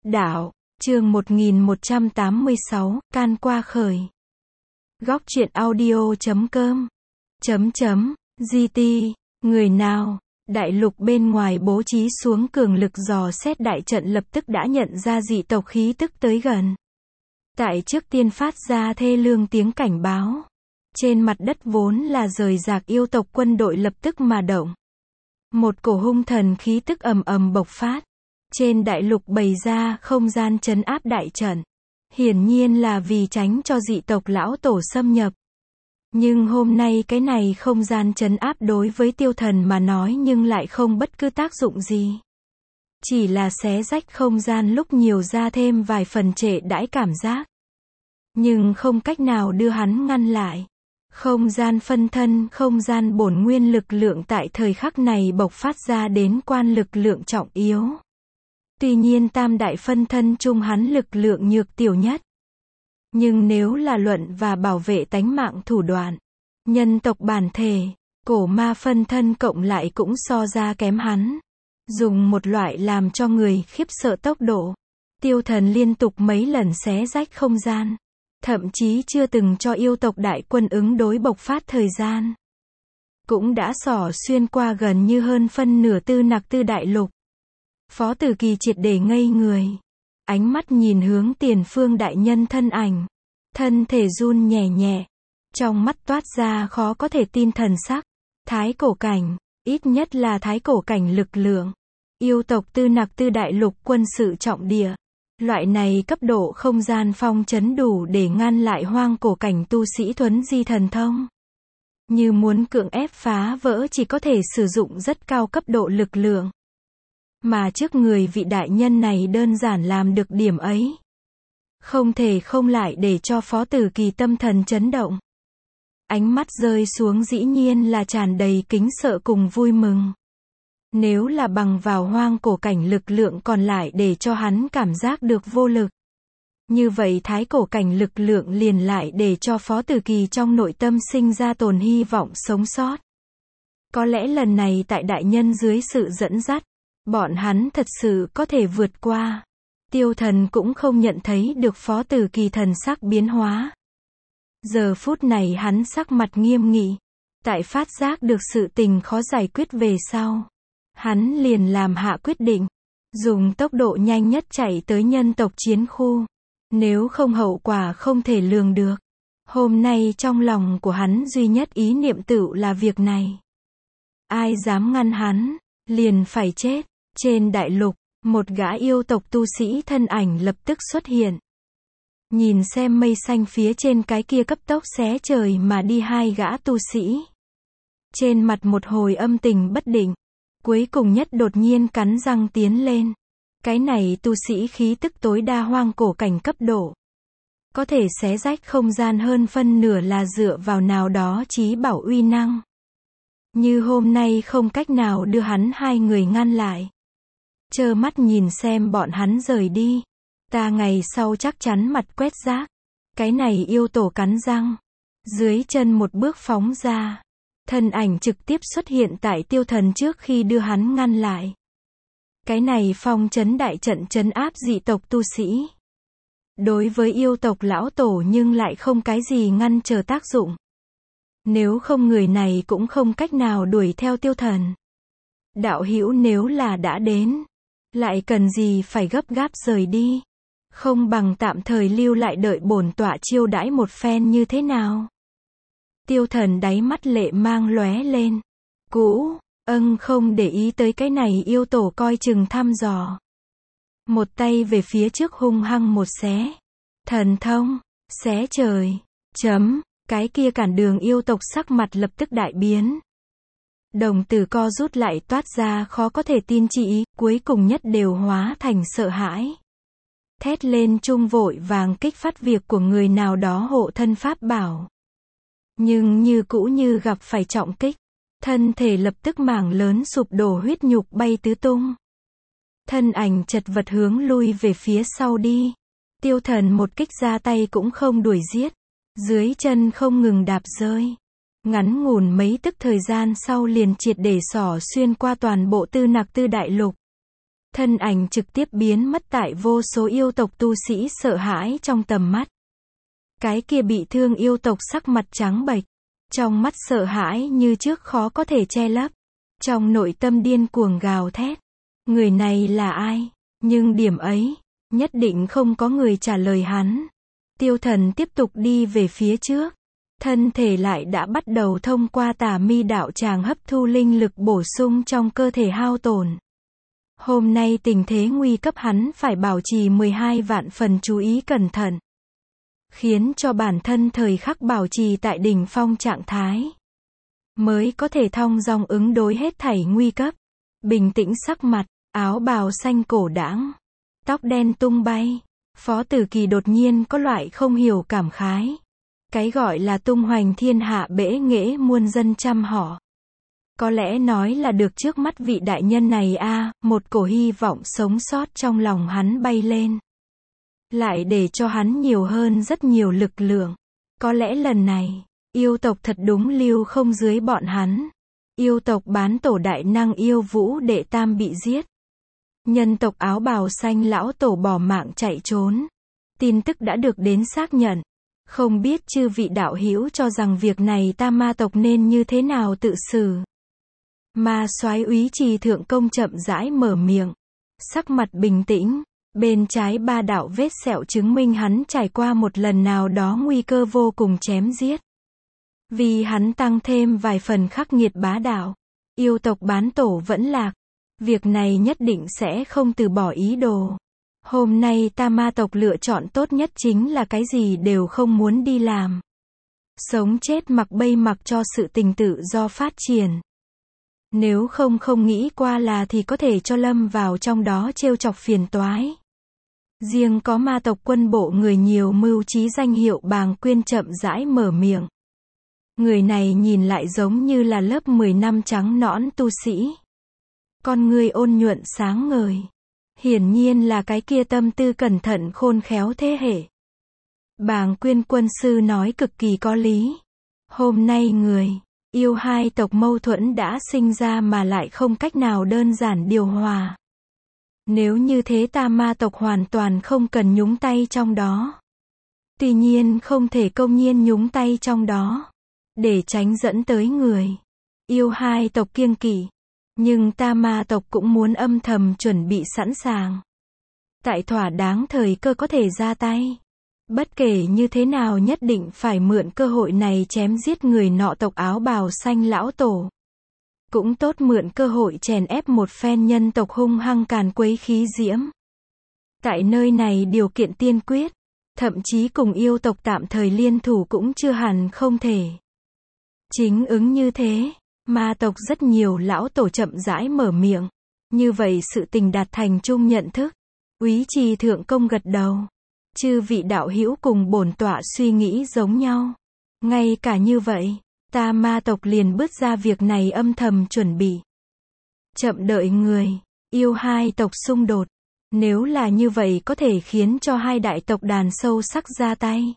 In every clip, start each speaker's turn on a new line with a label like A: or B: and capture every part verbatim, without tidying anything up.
A: Đạo, chương một nghìn một trăm tám mươi sáu, can qua khởi. Góc truyện audio chấm com. Chấm chấm, giê tê, người nào, đại lục bên ngoài bố trí xuống cường lực dò xét đại trận lập tức đã nhận ra dị tộc khí tức tới gần. Tại trước tiên phát ra thê lương tiếng cảnh báo. Trên mặt đất vốn là rời rạc yêu tộc quân đội lập tức mà động. Một cổ hung thần khí tức ầm ầm bộc phát. Trên đại lục bày ra không gian trấn áp đại trận. Hiển nhiên là vì tránh cho dị tộc lão tổ xâm nhập. Nhưng hôm nay cái này không gian trấn áp đối với tiêu thần mà nói nhưng lại không bất cứ tác dụng gì. Chỉ là xé rách không gian lúc nhiều ra thêm vài phần trệ đãi cảm giác. Nhưng không cách nào đưa hắn ngăn lại. Không gian phân thân, không gian bổn nguyên lực lượng tại thời khắc này bộc phát ra đến quan lực lượng trọng yếu. Tuy nhiên tam đại phân thân chung hắn lực lượng nhược tiểu nhất. Nhưng nếu là luận và bảo vệ tánh mạng thủ đoạn, nhân tộc bản thể, cổ ma phân thân cộng lại cũng so ra kém hắn. Dùng một loại làm cho người khiếp sợ tốc độ. Tiêu thần liên tục mấy lần xé rách không gian. Thậm chí chưa từng cho yêu tộc đại quân ứng đối bộc phát thời gian. Cũng đã xỏ xuyên qua gần như hơn phân nửa tư nặc tư đại lục. Phó Tử Kỳ triệt để ngây người. Ánh mắt nhìn hướng tiền phương đại nhân thân ảnh. Thân thể run nhẹ nhẹ. Trong mắt toát ra khó có thể tin thần sắc. Thái cổ cảnh, ít nhất là thái cổ cảnh lực lượng. Yêu tộc tư nặc tư đại lục quân sự trọng địa. Loại này cấp độ không gian phong trấn đủ để ngăn lại hoang cổ cảnh tu sĩ thuấn di thần thông. Như muốn cưỡng ép phá vỡ chỉ có thể sử dụng rất cao cấp độ lực lượng. Mà trước người vị đại nhân này đơn giản làm được điểm ấy. Không thể không lại để cho Phó Tử Kỳ tâm thần chấn động. Ánh mắt rơi xuống dĩ nhiên là tràn đầy kính sợ cùng vui mừng. Nếu là bằng vào hoang cổ cảnh lực lượng còn lại để cho hắn cảm giác được vô lực. Như vậy thái cổ cảnh lực lượng liền lại để cho Phó Tử Kỳ trong nội tâm sinh ra tồn hy vọng sống sót. Có lẽ lần này tại đại nhân dưới sự dẫn dắt, bọn hắn thật sự có thể vượt qua. Tiêu thần cũng không nhận thấy được Phó Tử Kỳ thần sắc biến hóa. Giờ phút này hắn sắc mặt nghiêm nghị. Tại phát giác được sự tình khó giải quyết về sau. Hắn liền làm hạ quyết định. Dùng tốc độ nhanh nhất chạy tới nhân tộc chiến khu. Nếu không hậu quả không thể lường được. Hôm nay trong lòng của hắn duy nhất ý niệm tựu là việc này. Ai dám ngăn hắn, liền phải chết. Trên đại lục, một gã yêu tộc tu sĩ thân ảnh lập tức xuất hiện. Nhìn xem mây xanh phía trên cái kia cấp tốc xé trời mà đi hai gã tu sĩ. Trên mặt một hồi âm tình bất định. Cuối cùng nhất đột nhiên cắn răng tiến lên. Cái này tu sĩ khí tức tối đa hoang cổ cảnh cấp độ. Có thể xé rách không gian hơn phân nửa là dựa vào nào đó chí bảo uy năng. Như hôm nay không cách nào đưa hắn hai người ngăn lại. Trơ mắt nhìn xem bọn hắn rời đi. Ta ngày sau chắc chắn mặt quét rác. Cái này yêu tổ cắn răng. Dưới chân một bước phóng ra. Thân ảnh trực tiếp xuất hiện tại tiêu thần trước khi đưa hắn ngăn lại. Cái này phong trấn đại trận trấn áp dị tộc tu sĩ. Đối với yêu tộc lão tổ nhưng lại không cái gì ngăn trở tác dụng. Nếu không người này cũng không cách nào đuổi theo tiêu thần. Đạo hữu nếu là đã đến. Lại cần gì phải gấp gáp rời đi. Không bằng tạm thời lưu lại đợi bổn tọa chiêu đãi một phen như thế nào. Tiêu thần đáy mắt lệ mang lóe lên. Cũ, âng không để ý tới cái này yêu tổ coi chừng thăm dò. Một tay về phía trước hung hăng một xé. Thần thông, xé trời, chấm, cái kia cản đường yêu tộc sắc mặt lập tức đại biến. Đồng tử co rút lại toát ra khó có thể tin chi ý, cuối cùng nhất đều hóa thành sợ hãi. Thét lên chung vội vàng kích phát việc của người nào đó hộ thân pháp bảo. Nhưng như cũ như gặp phải trọng kích. Thân thể lập tức mảng lớn sụp đổ huyết nhục bay tứ tung. Thân ảnh chật vật hướng lui về phía sau đi. Tiêu thần một kích ra tay cũng không đuổi giết. Dưới chân không ngừng đạp rơi. Ngắn ngủn mấy tức thời gian sau liền triệt để xỏ xuyên qua toàn bộ tư nặc tư đại lục. thân ảnh trực tiếp biến mất tại vô số yêu tộc tu sĩ sợ hãi trong tầm mắt. Cái kia bị thương yêu tộc sắc mặt trắng bệch, trong mắt sợ hãi như trước khó có thể che lấp, trong nội tâm điên cuồng gào thét. Người này là ai? Nhưng điểm ấy, nhất định không có người trả lời hắn. Tiêu Thần tiếp tục đi về phía trước, thân thể lại đã bắt đầu thông qua tà mi đạo tràng hấp thu linh lực bổ sung trong cơ thể hao tổn. Hôm nay tình thế nguy cấp hắn phải bảo trì mười hai vạn phần chú ý cẩn thận, khiến cho bản thân thời khắc bảo trì tại đỉnh phong trạng thái, mới có thể thong dong ứng đối hết thảy nguy cấp. Bình tĩnh sắc mặt, áo bào xanh cổ đãng, tóc đen tung bay, Phó Tử Kỳ đột nhiên có loại không hiểu cảm khái. Cái gọi là tung hoành thiên hạ bể nghệ muôn dân trăm họ. Có lẽ nói là được trước mắt vị đại nhân này a, à, một cổ hy vọng sống sót trong lòng hắn bay lên. Lại để cho hắn nhiều hơn rất nhiều lực lượng. Có lẽ lần này, yêu tộc thật đúng lưu không dưới bọn hắn. Yêu tộc bán tổ đại năng yêu vũ đệ tam bị giết. Nhân tộc áo bào xanh lão tổ bỏ mạng chạy trốn. Tin tức đã được đến xác nhận. Không biết chư vị đạo hữu cho rằng việc này ta ma tộc nên như thế nào tự xử. Ma soái úy trì thượng công chậm rãi mở miệng. Sắc mặt bình tĩnh, bên trái ba đạo vết sẹo chứng minh hắn trải qua một lần nào đó nguy cơ vô cùng chém giết. Vì hắn tăng thêm vài phần khắc nghiệt bá đạo. Yêu tộc bán tổ vẫn lạc. Việc này nhất định sẽ không từ bỏ ý đồ. Hôm nay ta ma tộc lựa chọn tốt nhất chính là cái gì đều không muốn đi làm. Sống chết mặc bay mặc cho sự tình tự do phát triển. Nếu không không nghĩ qua là thì có thể cho lâm vào trong đó trêu chọc phiền toái. Riêng có ma tộc quân bộ người nhiều mưu trí danh hiệu Bàng Quyên chậm rãi mở miệng. Người này nhìn lại giống như là lớp mười năm trắng nõn tu sĩ. Con người ôn nhuận sáng ngời. Hiển nhiên là cái kia tâm tư cẩn thận khôn khéo thế hệ. Bàng Quyên quân sư nói cực kỳ có lý. Hôm nay người, yêu hai tộc mâu thuẫn đã sinh ra mà lại không cách nào đơn giản điều hòa. Nếu như thế ta ma tộc hoàn toàn không cần nhúng tay trong đó. Tuy nhiên không thể công nhiên nhúng tay trong đó. Để tránh dẫn tới người, yêu hai tộc kiêng kỵ. Nhưng ta ma tộc cũng muốn âm thầm chuẩn bị sẵn sàng. Tại thỏa đáng thời cơ có thể ra tay. Bất kể như thế nào nhất định phải mượn cơ hội này chém giết người nọ tộc áo bào xanh lão tổ. Cũng tốt mượn cơ hội chèn ép một phen nhân tộc hung hăng càn quấy khí diễm. Tại nơi này điều kiện tiên quyết, thậm chí cùng yêu tộc tạm thời liên thủ cũng chưa hẳn không thể. Chính ứng như thế, ma tộc rất nhiều lão tổ chậm rãi mở miệng. Như vậy sự tình đạt thành chung nhận thức. Úy trì thượng công gật đầu. Chư vị đạo hữu cùng bổn tọa suy nghĩ giống nhau. Ngay cả như vậy, ta ma tộc liền bước ra việc này âm thầm chuẩn bị. Chậm đợi người, yêu hai tộc xung đột. Nếu là như vậy có thể khiến cho hai đại tộc đàn sâu sắc ra tay.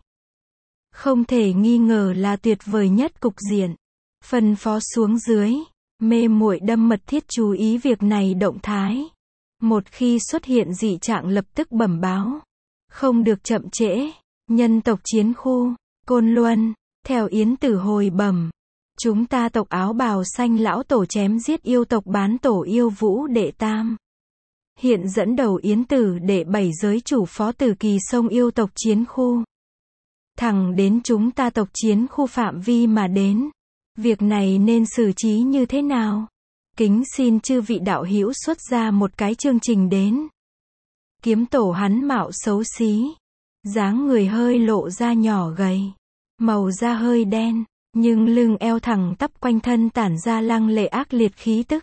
A: Không thể nghi ngờ là tuyệt vời nhất cục diện. Phân phó xuống dưới, mê muội đâm mật thiết chú ý việc này động thái. Một khi xuất hiện dị trạng lập tức bẩm báo. Không được chậm trễ. Nhân tộc chiến khu, Côn Luân, theo Yến Tử hồi bẩm. Chúng ta tộc áo bào xanh lão tổ chém giết yêu tộc bán tổ yêu vũ đệ tam. Hiện dẫn đầu Yến Tử đệ bảy giới chủ Phó Tử Kỳ xông yêu tộc chiến khu. Thẳng đến chúng ta tộc chiến khu phạm vi mà đến. Việc này nên xử trí như thế nào? Kính xin chư vị đạo hữu xuất ra một cái chương trình đến. Kiếm tổ hắn mạo xấu xí. Dáng người hơi lộ ra nhỏ gầy. Màu da hơi đen. Nhưng lưng eo thẳng tắp quanh thân tản ra lăng lệ ác liệt khí tức.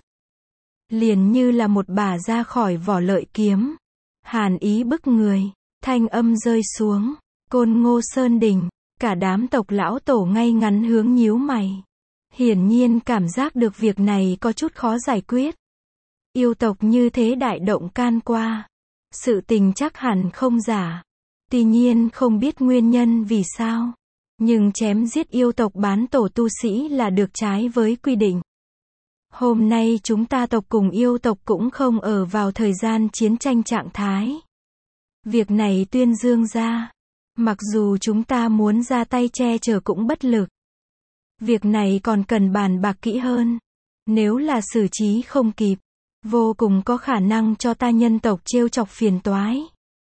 A: Liền như là một bà ra khỏi vỏ lợi kiếm. Hàn ý bức người. Thanh âm rơi xuống. Côn Ngô Sơn Đỉnh. Cả đám tộc lão tổ ngay ngắn hướng nhíu mày. Hiển nhiên cảm giác được việc này có chút khó giải quyết. Yêu tộc như thế đại động can qua. Sự tình chắc hẳn không giả. Tuy nhiên không biết nguyên nhân vì sao. Nhưng chém giết yêu tộc bán tổ tu sĩ là được trái với quy định. Hôm nay chúng ta tộc cùng yêu tộc cũng không ở vào thời gian chiến tranh trạng thái. Việc này tuyên dương ra. Mặc dù chúng ta muốn ra tay che chở cũng bất lực. Việc này còn cần bàn bạc kỹ hơn. Nếu là xử trí không kịp, vô cùng có khả năng cho ta nhân tộc trêu chọc phiền toái.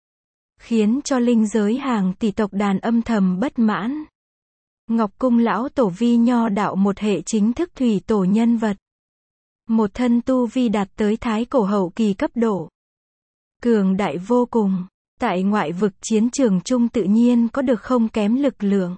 A: Khiến cho linh giới hàng tỷ tộc đàn âm thầm bất mãn. Ngọc Cung lão tổ vi nho đạo một hệ chính thức thủy tổ nhân vật. Một thân tu vi đạt tới thái cổ hậu kỳ cấp độ. Cường đại vô cùng. Tại ngoại vực chiến trường chung tự nhiên có được không kém lực lượng.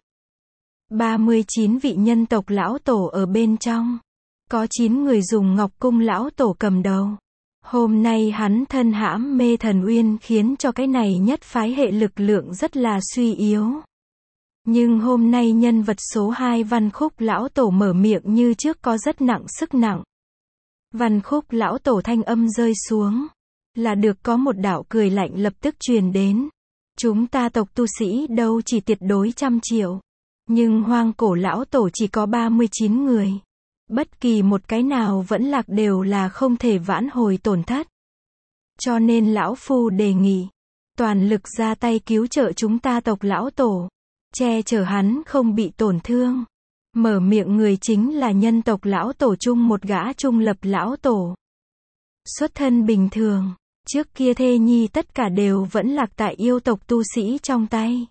A: ba mươi chín vị nhân tộc lão tổ ở bên trong. Có chín người dùng Ngọc Cung lão tổ cầm đầu. Hôm nay hắn thân hãm mê thần uyên khiến cho cái này nhất phái hệ lực lượng rất là suy yếu. Nhưng hôm nay nhân vật số hai Văn Khúc lão tổ mở miệng như trước có rất nặng sức nặng. Văn Khúc lão tổ thanh âm rơi xuống. Là được có một đạo cười lạnh lập tức truyền đến. Chúng ta tộc tu sĩ đâu chỉ tuyệt đối trăm triệu. Nhưng hoang cổ lão tổ chỉ có ba mươi chín người. Bất kỳ một cái nào vẫn lạc đều là không thể vãn hồi tổn thất. Cho nên lão phu đề nghị. Toàn lực ra tay cứu trợ chúng ta tộc lão tổ. Che chở hắn không bị tổn thương. Mở miệng người chính là nhân tộc lão tổ chung một gã trung lập lão tổ. Xuất thân bình thường. Trước kia thê nhi tất cả đều vẫn lạc tại yêu tộc tu sĩ trong tay.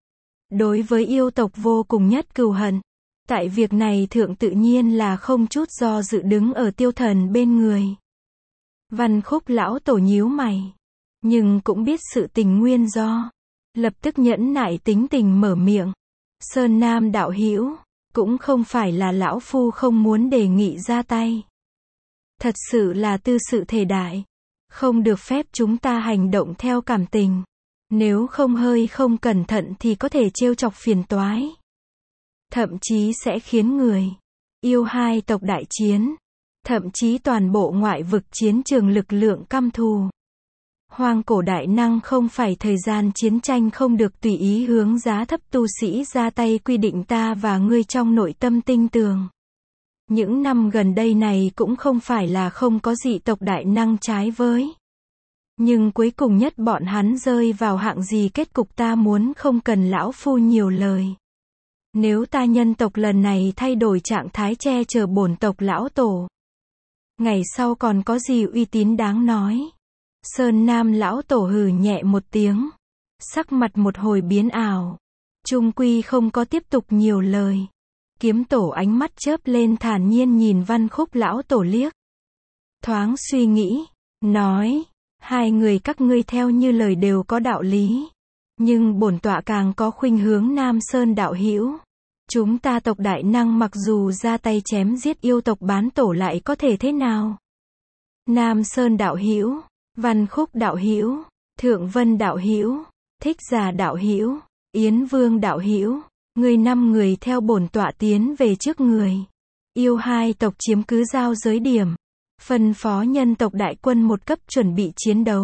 A: Đối với yêu tộc vô cùng nhất cừu hận. Tại việc này thượng tự nhiên là không chút do dự đứng ở tiêu thần bên người. Văn Khúc lão tổ nhíu mày. Nhưng cũng biết sự tình nguyên do. Lập tức nhẫn nại tính tình mở miệng. Sơn Nam đạo hữu, cũng không phải là lão phu không muốn đề nghị ra tay. Thật sự là tư sự thể đại. Không được phép chúng ta hành động theo cảm tình. Nếu không hơi không cẩn thận thì có thể trêu chọc phiền toái. Thậm chí sẽ khiến người yêu hai tộc đại chiến. Thậm chí toàn bộ ngoại vực chiến trường lực lượng căm thù. Hoang cổ đại năng không phải thời gian chiến tranh không được tùy ý hướng giá thấp tu sĩ ra tay quy định ta và ngươi trong nội tâm tinh tường. Những năm gần đây này cũng không phải là không có dị tộc đại năng trái với. Nhưng cuối cùng nhất bọn hắn rơi vào hạng gì kết cục ta muốn không cần lão phu nhiều lời. Nếu ta nhân tộc lần này thay đổi trạng thái che chở bổn tộc lão tổ. Ngày sau còn có gì uy tín đáng nói. Sơn Nam lão tổ hừ nhẹ một tiếng. Sắc mặt một hồi biến ảo. Trung quy không có tiếp tục nhiều lời. Kiếm tổ ánh mắt chớp lên thản nhiên nhìn Văn Khúc lão tổ liếc. Thoáng suy nghĩ. Nói. Hai người các ngươi theo như lời đều có đạo lý. Nhưng bổn tọa càng có khuynh hướng Nam Sơn đạo hữu. Chúng ta tộc đại năng mặc dù ra tay chém giết yêu tộc bán tổ lại có thể thế nào? Nam Sơn đạo hữu, Văn Khúc đạo hữu, Thượng Vân đạo hữu, Thích Giả đạo hữu, Yến Vương đạo hữu, người năm người theo bổn tọa tiến về trước người. Yêu hai tộc chiếm cứ giao giới điểm. Phân phó nhân tộc đại quân một cấp chuẩn bị chiến đấu.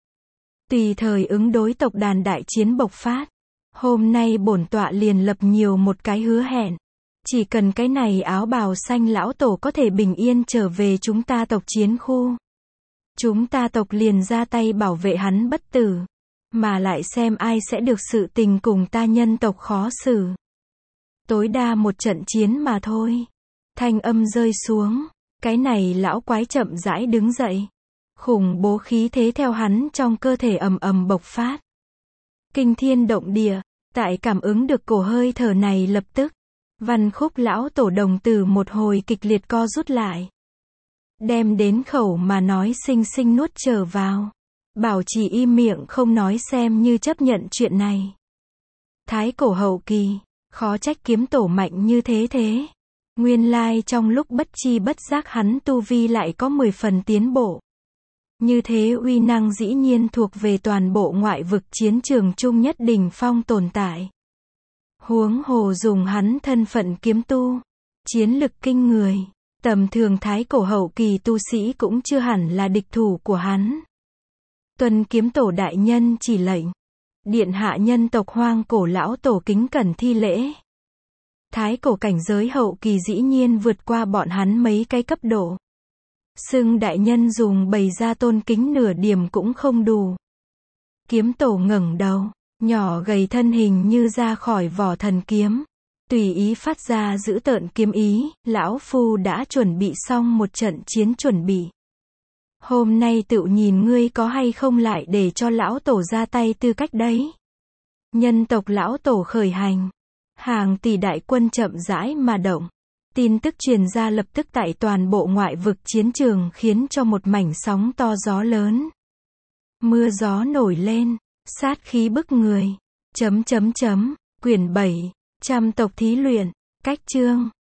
A: Tùy thời ứng đối tộc đàn đại chiến bộc phát. Hôm nay bổn tọa liền lập nhiều một cái hứa hẹn. Chỉ cần cái này áo bào xanh lão tổ có thể bình yên trở về chúng ta tộc chiến khu. Chúng ta tộc liền ra tay bảo vệ hắn bất tử. Mà lại xem ai sẽ được sự tình cùng ta nhân tộc khó xử. Tối đa một trận chiến mà thôi. Thanh âm rơi xuống. Cái này lão quái chậm rãi đứng dậy. Khủng bố khí thế theo hắn trong cơ thể ầm ầm bộc phát. Kinh thiên động địa. Tại cảm ứng được cổ hơi thở này lập tức. Văn Khúc lão tổ đồng tử một hồi kịch liệt co rút lại. Đem đến khẩu mà nói xinh xinh nuốt trở vào. Bảo trì im miệng không nói xem như chấp nhận chuyện này. Thái cổ hậu kỳ. Khó trách kiếm tổ mạnh như thế thế. Nguyên lai trong lúc bất chi bất giác hắn tu vi lại có mười phần tiến bộ. Như thế uy năng dĩ nhiên thuộc về toàn bộ ngoại vực chiến trường chung nhất đỉnh phong tồn tại. Huống hồ dùng hắn thân phận kiếm tu. Chiến lực kinh người. Tầm thường thái cổ hậu kỳ tu sĩ cũng chưa hẳn là địch thủ của hắn. Tuân kiếm tổ đại nhân chỉ lệnh. Điện hạ nhân tộc hoang cổ lão tổ kính cẩn thi lễ. Thái cổ cảnh giới hậu kỳ dĩ nhiên vượt qua bọn hắn mấy cái cấp độ. Xưng đại nhân dùng bày ra tôn kính nửa điểm cũng không đủ. Kiếm tổ ngẩng đầu, nhỏ gầy thân hình như ra khỏi vỏ thần kiếm. Tùy ý phát ra dữ tợn kiếm ý, lão phu đã chuẩn bị xong một trận chiến chuẩn bị. Hôm nay tự nhìn ngươi có hay không lại để cho lão tổ ra tay tư cách đấy. Nhân tộc lão tổ khởi hành. Hàng tỷ đại quân chậm rãi mà động. Tin tức truyền ra lập tức tại toàn bộ ngoại vực chiến trường khiến cho một mảnh sóng to gió lớn. Mưa gió nổi lên, sát khí bức người. Chấm chấm chấm, quyển bảy, trăm tộc thí luyện, cách chương.